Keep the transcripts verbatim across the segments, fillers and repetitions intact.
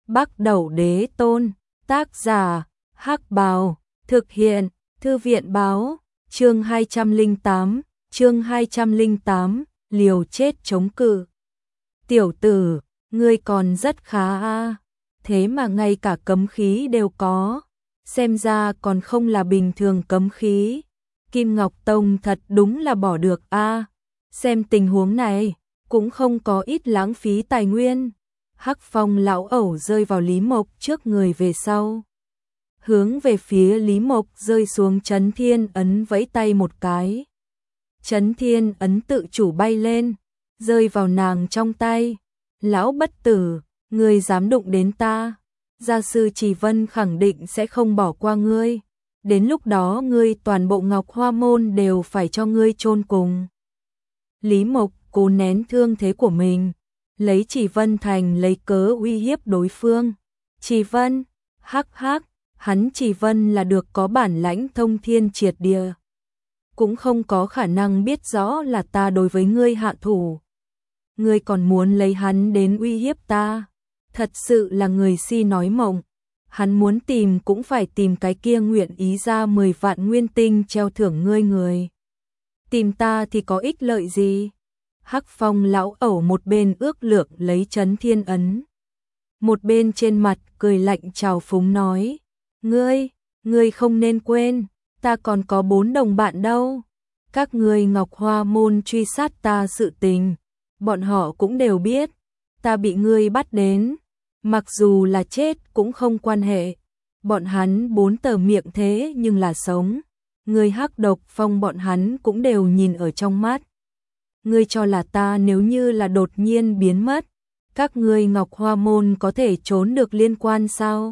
Bắc Đẩu Đế Tôn, tác giả, Hắc Bào, thực hiện, Thư viện báo, chương hai trăm lẻ tám, chương hai trăm lẻ tám, liều chết chống cự. Tiểu tử, ngươi còn rất khá a, thế mà ngay cả cấm khí đều có, xem ra còn không là bình thường cấm khí. Kim Ngọc Tông thật đúng là bỏ được a, xem tình huống này, cũng không có ít lãng phí tài nguyên. Hắc Phong lão ẩu rơi vào Lý Mộc trước người về sau, hướng về phía Lý Mộc rơi xuống Chấn Thiên Ấn vẫy tay một cái. Chấn Thiên Ấn tự chủ bay lên, rơi vào nàng trong tay. Lão bất tử, ngươi dám đụng đến ta, gia sư Trì Vân khẳng định sẽ không bỏ qua ngươi. Đến lúc đó ngươi toàn bộ Ngọc Hoa Môn đều phải cho ngươi chôn cùng. Lý Mộc cố nén thương thế của mình, lấy Trì Vân thành lấy cớ uy hiếp đối phương. Trì Vân, hắc hắc, hắn Trì Vân là được có bản lãnh thông thiên triệt địa, cũng không có khả năng biết rõ là ta đối với ngươi hạ thủ. Ngươi còn muốn lấy hắn đến uy hiếp ta, thật sự là người si nói mộng. Hắn muốn tìm cũng phải tìm cái kia nguyện ý ra mười vạn nguyên tinh treo thưởng ngươi người. Tìm ta thì có ích lợi gì? Hắc Phong lão ẩu một bên ước lượng lấy Chấn Thiên Ấn, một bên trên mặt cười lạnh trào phúng nói: Ngươi, ngươi không nên quên, ta còn có bốn đồng bạn đâu. Các ngươi Ngọc Hoa Môn truy sát ta sự tình, bọn họ cũng đều biết. Ta bị ngươi bắt đến, mặc dù là chết cũng không quan hệ. Bọn hắn bốn tờ miệng thế nhưng là sống. Ngươi Hắc Độc Phong bọn hắn cũng đều nhìn ở trong mắt. Ngươi cho là ta nếu như là đột nhiên biến mất, các ngươi Ngọc Hoa Môn có thể trốn được liên quan sao?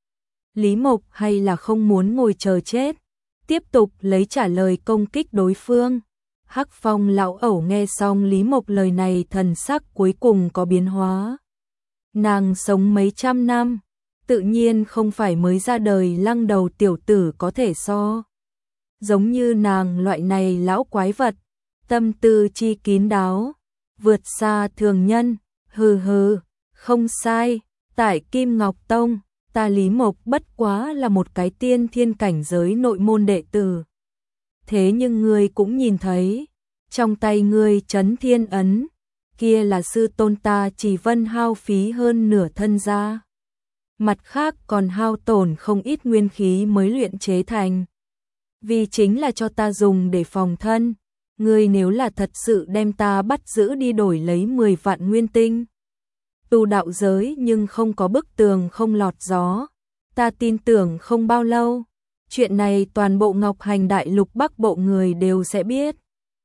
Lý Mộc hay là không muốn ngồi chờ chết, tiếp tục lấy trả lời công kích đối phương. Hắc Phong lão ẩu nghe xong Lý Mộc lời này thần sắc cuối cùng có biến hóa. Nàng sống mấy trăm năm, tự nhiên không phải mới ra đời lăng đầu tiểu tử có thể so. Giống như nàng loại này lão quái vật, tâm tư chi kín đáo, vượt xa thường nhân. Hừ hừ, không sai, tại Kim Ngọc Tông, ta Lý Mộc bất quá là một cái tiên thiên cảnh giới nội môn đệ tử. Thế nhưng ngươi cũng nhìn thấy, trong tay ngươi Chấn Thiên Ấn, kia là sư tôn ta Trì Vân hao phí hơn nửa thân ra. Mặt khác còn hao tổn không ít nguyên khí mới luyện chế thành. Vì chính là cho ta dùng để phòng thân. Ngươi nếu là thật sự đem ta bắt giữ đi đổi lấy mười vạn nguyên tinh. Tu đạo giới nhưng không có bức tường không lọt gió. Ta tin tưởng không bao lâu, chuyện này toàn bộ Ngọc Hành Đại Lục Bắc Bộ người đều sẽ biết.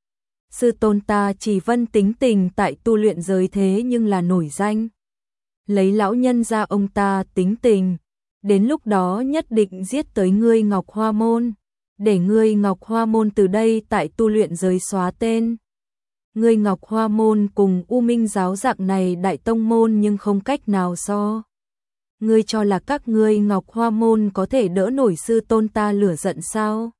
Sư tôn ta Trì Vân tính tình tại tu luyện giới thế nhưng là nổi danh. Lấy lão nhân ra ông ta tính tình, đến lúc đó nhất định giết tới ngươi Ngọc Hoa Môn, để ngươi Ngọc Hoa Môn từ đây tại tu luyện giới xóa tên. Ngươi Ngọc Hoa Môn cùng U Minh giáo dạng này đại tông môn nhưng không cách nào so. Ngươi cho là các ngươi Ngọc Hoa Môn có thể đỡ nổi sư tôn ta lửa giận sao?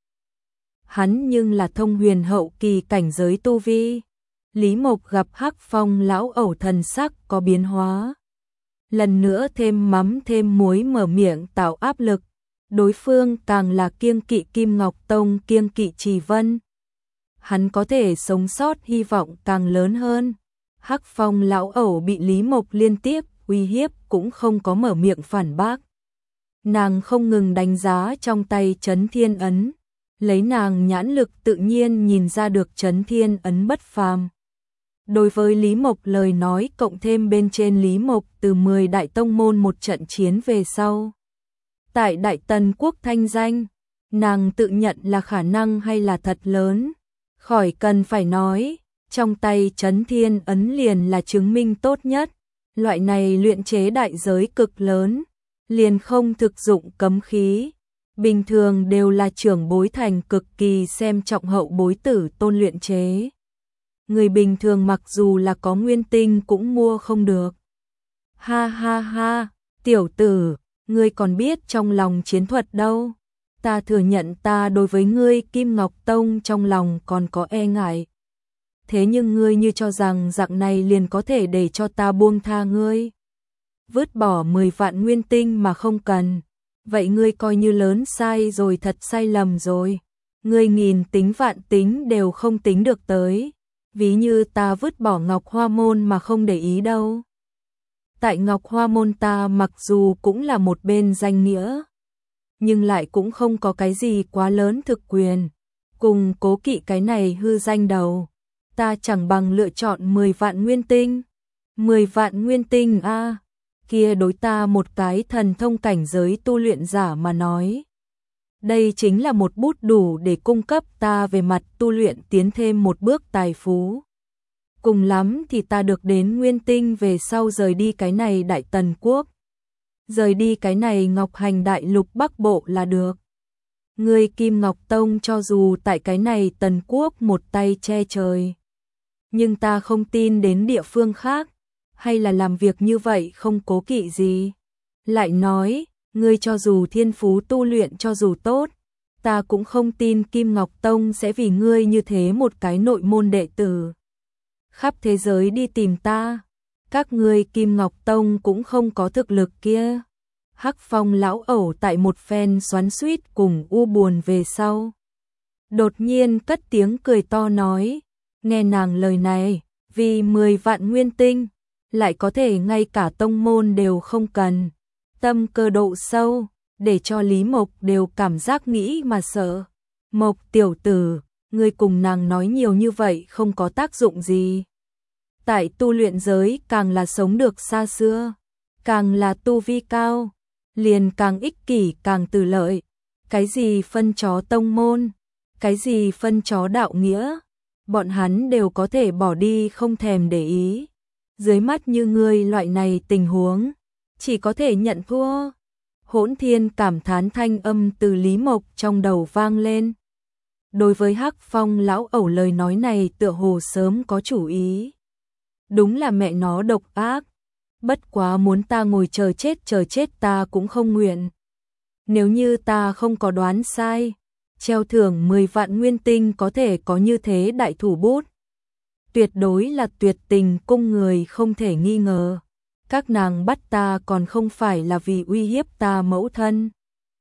Hắn nhưng là thông huyền hậu kỳ cảnh giới tu vi. Lý Mộc gặp Hắc Phong lão ẩu thần sắc có biến hóa, lần nữa thêm mắm thêm muối mở miệng tạo áp lực. Đối phương càng là kiêng kỵ Kim Ngọc Tông, kiêng kỵ Trì Vân. Hắn có thể sống sót hy vọng càng lớn hơn. Hắc Phong lão ẩu bị Lý Mộc liên tiếp uy hiếp cũng không có mở miệng phản bác. Nàng không ngừng đánh giá trong tay Chấn Thiên Ấn, lấy nàng nhãn lực tự nhiên nhìn ra được Chấn Thiên Ấn bất phàm. Đối với Lý Mộc lời nói cộng thêm bên trên Lý Mộc từ mười đại tông môn một trận chiến về sau, tại Đại Tần Quốc thanh danh, nàng tự nhận là khả năng hay là thật lớn. Khỏi cần phải nói, trong tay Chấn Thiên Ấn liền là chứng minh tốt nhất. Loại này luyện chế đại giới cực lớn, liền không thực dụng cấm khí. Bình thường đều là trưởng bối thành cực kỳ xem trọng hậu bối tử tôn luyện chế. Người bình thường mặc dù là có nguyên tinh cũng mua không được. Ha ha ha, tiểu tử, ngươi còn biết trong lòng chiến thuật đâu. Ta thừa nhận ta đối với ngươi Kim Ngọc Tông trong lòng còn có e ngại. Thế nhưng ngươi như cho rằng dạng này liền có thể để cho ta buông tha ngươi. vứt bỏ mười vạn nguyên tinh mà không cần. Vậy ngươi coi như lớn sai rồi, thật sai lầm rồi. Ngươi nghìn tính vạn tính đều không tính được tới. Ví như ta vứt bỏ Ngọc Hoa Môn mà không để ý đâu. Tại Ngọc Hoa Môn ta mặc dù cũng là một bên danh nghĩa, nhưng lại cũng không có cái gì quá lớn thực quyền. Cùng cố kỵ cái này hư danh đầu, ta chẳng bằng lựa chọn mười vạn nguyên tinh. mười vạn nguyên tinh a, à, kia đối ta một cái thần thông cảnh giới tu luyện giả mà nói. Đây chính là một bút đủ để cung cấp ta về mặt tu luyện tiến thêm một bước tài phú. Cùng lắm thì ta được đến nguyên tinh về sau rời đi cái này Đại Tần Quốc. Rời đi cái này Ngọc Hành Đại Lục Bắc Bộ là được. Ngươi Kim Ngọc Tông cho dù tại cái này Tần Quốc một tay che trời, nhưng ta không tin đến địa phương khác, hay là làm việc như vậy không cố kỵ gì. Lại nói, ngươi cho dù thiên phú tu luyện cho dù tốt, ta cũng không tin Kim Ngọc Tông sẽ vì ngươi như thế một cái nội môn đệ tử khắp thế giới đi tìm ta. Các ngươi Kim Ngọc Tông cũng không có thực lực kia. Hắc Phong lão ẩu tại một phen xoắn xuýt cùng u buồn về sau, đột nhiên cất tiếng cười to nói, nghe nàng lời này, vì mười vạn nguyên tinh, lại có thể ngay cả tông môn đều không cần. Tâm cơ độ sâu, để cho Lý Mộc đều cảm giác nghĩ mà sợ. Mộc tiểu tử, ngươi cùng nàng nói nhiều như vậy không có tác dụng gì. Tại tu luyện giới càng là sống được xa xưa, càng là tu vi cao, liền càng ích kỷ càng từ lợi. Cái gì phân chó tông môn, cái gì phân chó đạo nghĩa, bọn hắn đều có thể bỏ đi không thèm để ý. Dưới mắt như ngươi loại này tình huống, chỉ có thể nhận thua. Hỗn Thiên cảm thán thanh âm từ Lý Mộc trong đầu vang lên. Đối với Hắc Phong lão ẩu lời nói này tựa hồ sớm có chủ ý. Đúng là mẹ nó độc ác. Bất quá muốn ta ngồi chờ chết chờ chết ta cũng không nguyện. Nếu như ta không có đoán sai, treo thưởng mười vạn nguyên tinh có thể có như thế đại thủ bút. Tuyệt đối là tuyệt tình cung người không thể nghi ngờ. Các nàng bắt ta còn không phải là vì uy hiếp ta mẫu thân.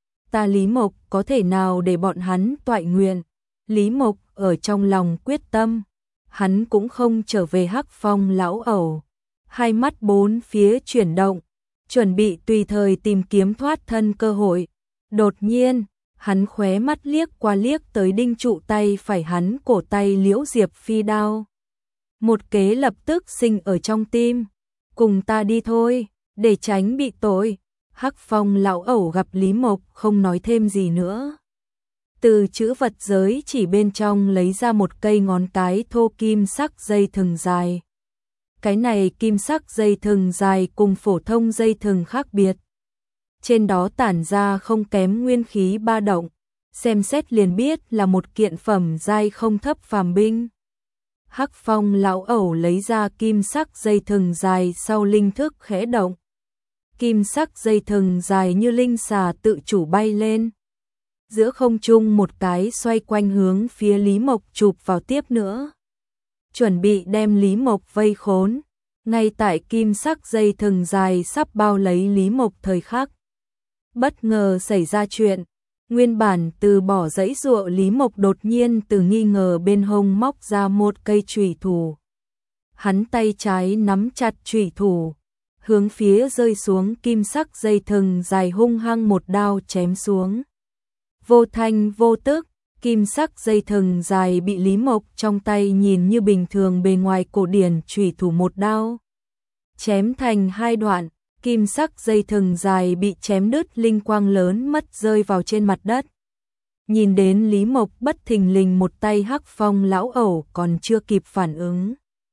Ta Lý Mộc có thể nào để bọn hắn toại nguyện. Lý Mộc ở trong lòng quyết tâm, hắn cũng không trở về Hắc Phong lão ẩu. Hai mắt bốn phía chuyển động, chuẩn bị tùy thời tìm kiếm thoát thân cơ hội. Đột nhiên, hắn khóe mắt liếc qua liếc tới đinh trụ tay phải hắn cổ tay Liễu Diệp phi đao. Một kế lập tức sinh ở trong tim. Cùng ta đi thôi, để tránh bị tội. Hắc Phong lão ẩu gặp Lý Mộc không nói thêm gì nữa. Từ chữ vật giới chỉ bên trong lấy ra một cây ngón cái thô kim sắc dây thừng dài. Cái này kim sắc dây thừng dài cùng phổ thông dây thừng khác biệt. Trên đó tản ra không kém nguyên khí ba động, xem xét liền biết là một kiện phẩm giai không thấp phàm binh. Hắc Phong lão ẩu lấy ra kim sắc dây thừng dài sau linh thức khẽ động. Kim sắc dây thừng dài như linh xà tự chủ bay lên. Giữa không trung một cái xoay quanh hướng phía Lý Mộc chụp vào tiếp nữa. Chuẩn bị đem Lý Mộc vây khốn. Ngay tại kim sắc dây thừng dài sắp bao lấy Lý Mộc thời khắc, bất ngờ xảy ra chuyện. Nguyên bản từ bỏ dãy dụa Lý Mộc đột nhiên từ nghi ngờ bên hông móc ra một cây chùy thủ. Hắn tay trái nắm chặt chùy thủ, hướng phía rơi xuống kim sắc dây thừng dài hung hăng một đao chém xuống. Vô thanh vô tức, kim sắc dây thừng dài bị Lý Mộc trong tay nhìn như bình thường bề ngoài cổ điển chùy thủ một đao chém thành hai đoạn. Kim sắc dây thừng dài bị chém đứt, linh quang lớn mất rơi vào trên mặt đất. Nhìn đến Lý Mộc bất thình lình một tay Hắc Phong lão ẩu còn chưa kịp phản ứng,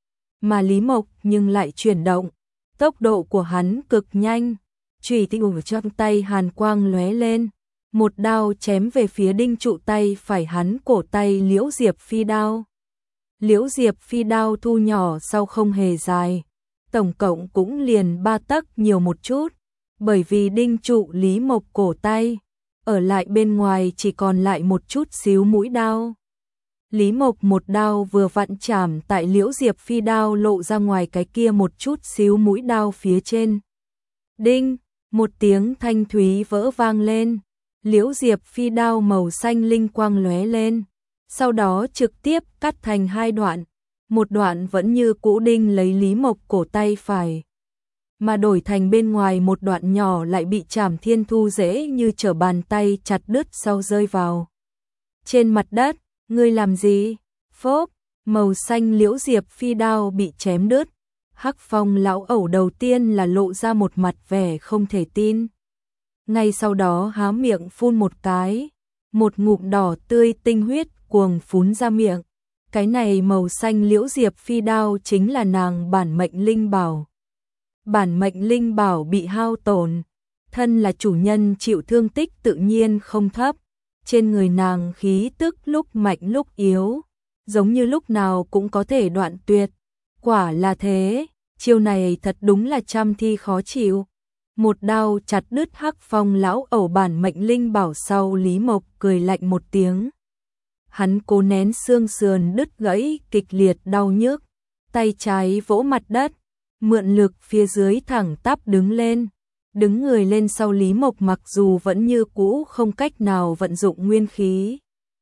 mà Lý Mộc nhưng lại chuyển động, tốc độ của hắn cực nhanh. Chùy thủ trong tay hàn quang lóe lên, một đao chém về phía đinh trụ tay phải hắn cổ tay Liễu Diệp phi đao. Liễu Diệp phi đao thu nhỏ sau không hề dài, tổng cộng cũng liền ba tấc nhiều một chút, bởi vì đinh trụ Lý Mộc cổ tay, ở lại bên ngoài chỉ còn lại một chút xíu mũi đao. Lý Mộc một đao vừa vặn chạm tại Liễu Diệp phi đao lộ ra ngoài cái kia một chút xíu mũi đao phía trên. Đinh, một tiếng thanh thúy vỡ vang lên, liễu diệp phi đao màu xanh linh quang lóe lên, sau đó trực tiếp cắt thành hai đoạn, một đoạn vẫn như cũ đinh lấy Lý Mộc cổ tay phải, mà đổi thành bên ngoài một đoạn nhỏ lại bị Trảm Thiên Thu dễ như trở bàn tay chặt đứt sau rơi vào trên mặt đất. Ngươi làm gì? Phốp, màu xanh liễu diệp phi đao bị chém đứt. Hắc Phong lão ẩu đầu tiên là lộ ra một mặt vẻ không thể tin. Ngay sau đó há miệng phun một cái, một ngụm đỏ tươi tinh huyết cuồng phún ra miệng. Cái này màu xanh liễu diệp phi đao chính là nàng bản mệnh linh bảo. Bản mệnh linh bảo bị hao tổn, thân là chủ nhân chịu thương tích tự nhiên không thấp. Trên người nàng khí tức lúc mạnh lúc yếu, giống như lúc nào cũng có thể đoạn tuyệt. Quả là thế, chiêu này thật đúng là trăm thi khó chịu. Một đao chặt đứt Hắc Phong lão ẩu bản mệnh linh bảo sau, Lý Mộc cười lạnh một tiếng. Hắn cố nén xương sườn đứt gãy kịch liệt đau nhức, tay trái vỗ mặt đất, mượn lực phía dưới thẳng tắp đứng lên. Đứng người lên sau Lý Mộc mặc dù vẫn như cũ không cách nào vận dụng nguyên khí.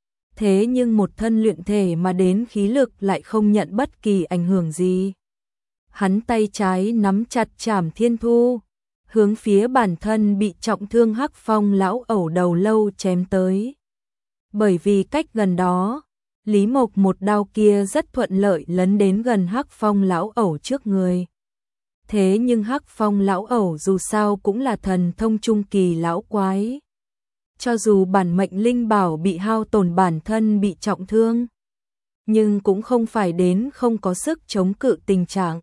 Thế nhưng một thân luyện thể mà đến khí lực lại không nhận bất kỳ ảnh hưởng gì. Hắn tay trái nắm chặt Trảm Thiên Thu, hướng phía bản thân bị trọng thương Hắc Phong lão ẩu đầu lâu chém tới. Bởi vì cách gần đó, Lý Mộc một đao kia rất thuận lợi lấn đến gần Hắc Phong lão ẩu trước người. Thế nhưng Hắc Phong lão ẩu dù sao cũng là thần thông trung kỳ lão quái. Cho dù bản mệnh linh bảo bị hao tổn, bản thân bị trọng thương, nhưng cũng không phải đến không có sức chống cự tình trạng.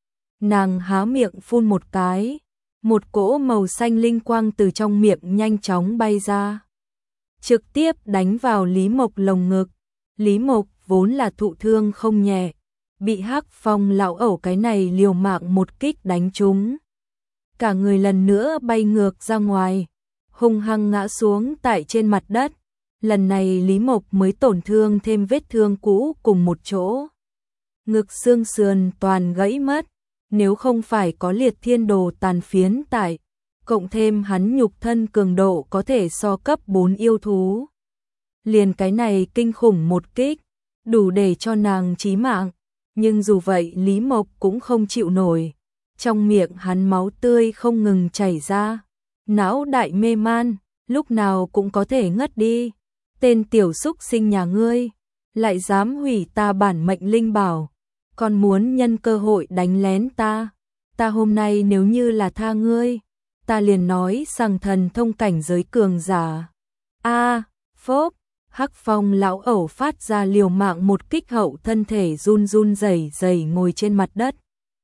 Nàng há miệng phun một cái, một cỗ màu xanh linh quang từ trong miệng nhanh chóng bay ra, trực tiếp đánh vào Lý Mộc lồng ngực. Lý Mộc vốn là thụ thương không nhẹ, bị Hắc Phong lão ẩu cái này liều mạng một kích đánh trúng, cả người lần nữa bay ngược ra ngoài, hung hăng ngã xuống tại trên mặt đất. Lần này Lý Mộc mới tổn thương thêm vết thương cũ cùng một chỗ, ngực xương sườn toàn gãy mất. Nếu không phải có liệt thiên đồ tàn phiến tại, cộng thêm hắn nhục thân cường độ có thể so cấp bốn yêu thú, liền cái này kinh khủng một kích, đủ để cho nàng chí mạng. Nhưng dù vậy Lý Mộc cũng không chịu nổi, trong miệng hắn máu tươi không ngừng chảy ra, não đại mê man, lúc nào cũng có thể ngất đi. Tên tiểu súc sinh nhà ngươi, lại dám hủy ta bản mệnh linh bảo, còn muốn nhân cơ hội đánh lén ta. Ta hôm nay nếu như là tha ngươi, ta liền nói rằng thần thông cảnh giới cường giả. A, phốp, Hắc Phong lão ẩu phát ra liều mạng một kích hậu, thân thể run run rẩy rẩy ngồi trên mặt đất.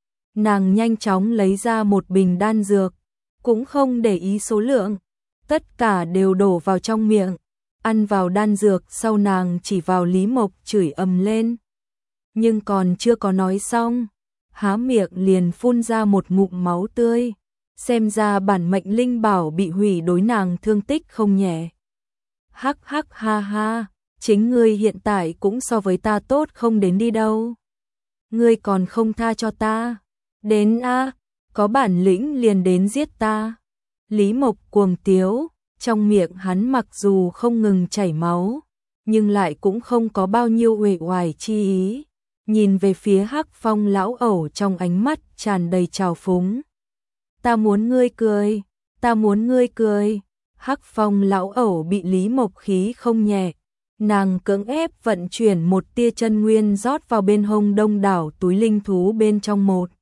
Nàng nhanh chóng lấy ra một bình đan dược, cũng không để ý số lượng, tất cả đều đổ vào trong miệng. Ăn vào đan dược sau, nàng chỉ vào Lý Mộc chửi ầm lên. Nhưng còn chưa có nói xong, há miệng liền phun ra một ngụm máu tươi. Xem ra bản mệnh linh bảo bị hủy đối nàng thương tích không nhẹ. Hắc hắc ha ha, chính ngươi hiện tại cũng so với ta tốt không đến đi đâu. Ngươi còn không tha cho ta. Đến a, có bản lĩnh liền đến giết ta. Lý Mộc cuồng tiếu, trong miệng hắn mặc dù không ngừng chảy máu, nhưng lại cũng không có bao nhiêu uể oải chi ý. Nhìn về phía Hắc Phong lão ẩu trong ánh mắt tràn đầy trào phúng. Ta muốn ngươi cười, ta muốn ngươi cười. Hắc Phong lão ẩu bị Lý Mộc khí không nhẹ, nàng cưỡng ép vận chuyển một tia chân nguyên rót vào bên hông đông đảo túi linh thú bên trong một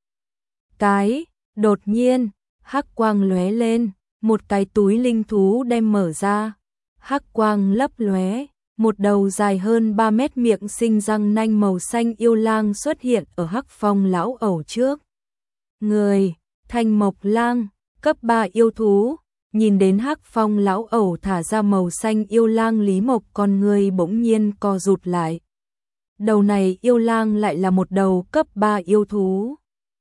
cái. Đột nhiên, hắc quang lóe lên, một cái túi linh thú đem mở ra. Hắc quang lấp lóe, một đầu dài hơn ba mét miệng sinh răng nanh màu xanh yêu lang xuất hiện ở Hắc Phong lão ẩu trước người. Thanh Mộc Lang, cấp ba yêu thú. Nhìn đến Hắc Phong lão ẩu thả ra màu xanh yêu lang, Lý Mộc con người bỗng nhiên co rụt lại. Đầu này yêu lang lại là một đầu cấp ba yêu thú.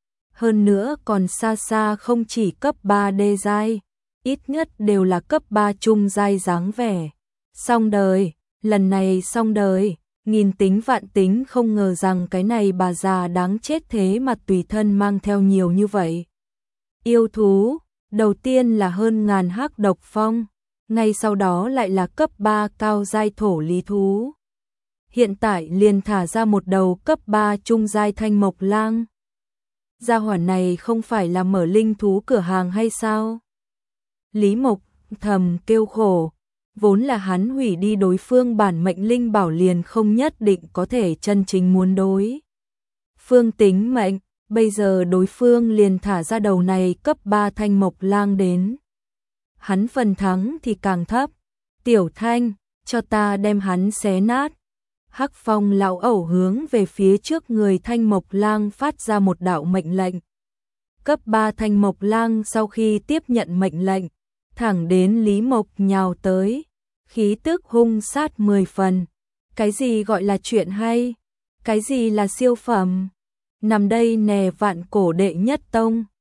Hơn nữa còn xa xa không chỉ cấp ba đê giai, ít nhất đều là cấp ba trung giai dáng vẻ. Xong đời, lần này xong đời, nghìn tính vạn tính không ngờ rằng cái này bà già đáng chết thế mà tùy thân mang theo nhiều như vậy yêu thú. Đầu tiên là hơn ngàn hắc độc phong, ngay sau đó lại là cấp ba cao giai thổ lý thú. Hiện tại liền thả ra một đầu cấp ba trung giai thanh mộc lang. Gia hỏa này không phải là mở linh thú cửa hàng hay sao? Lý Mộc thầm kêu khổ, vốn là hắn hủy đi đối phương bản mệnh linh bảo liền không nhất định có thể chân chính muốn đối phương tính mệnh, bây giờ đối phương liền thả ra đầu này cấp ba thanh mộc lang đến. Hắn phần thắng thì càng thấp. Tiểu Thanh, cho ta đem hắn xé nát. Hắc Phong lão ẩu hướng về phía trước người thanh mộc lang phát ra một đạo mệnh lệnh. Cấp ba thanh mộc lang sau khi tiếp nhận mệnh lệnh, thẳng đến Lý Mộc nhào tới, khí tức hung sát mười phần. Cái gì gọi là chuyện hay? Cái gì là siêu phẩm? Nằm đây nè vạn cổ đệ nhất tông.